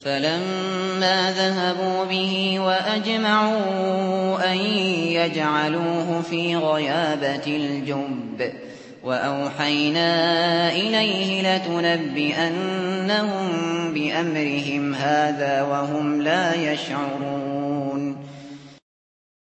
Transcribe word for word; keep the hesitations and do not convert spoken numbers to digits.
فَلَمَّا ذَهَبُوا بِهِ وَأَجْمَعُوا أَن يَجْعَلُوهُ فِي غَيَابَتِ الْجُبِّ وَأَوْحَيْنَا إِلَيْهِ لَتُنَبِّئَنَّهُم بِأَمْرِهِمْ هَٰذَا وَهُمْ لَا يَشْعُرُونَ